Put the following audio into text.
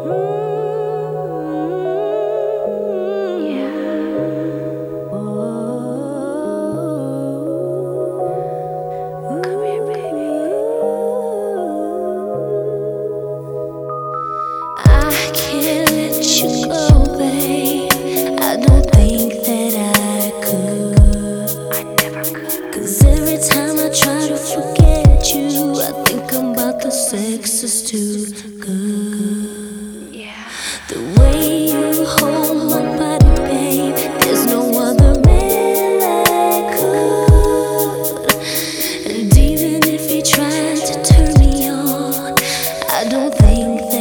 I can't let you go, babe. I don't think that I could. I never could. 'Cause every time I try to forget you, I think about the sex is too good. Yeah. The way you hold my body, babe, there's no other man that could. And even if he tried to turn me on, I don't think that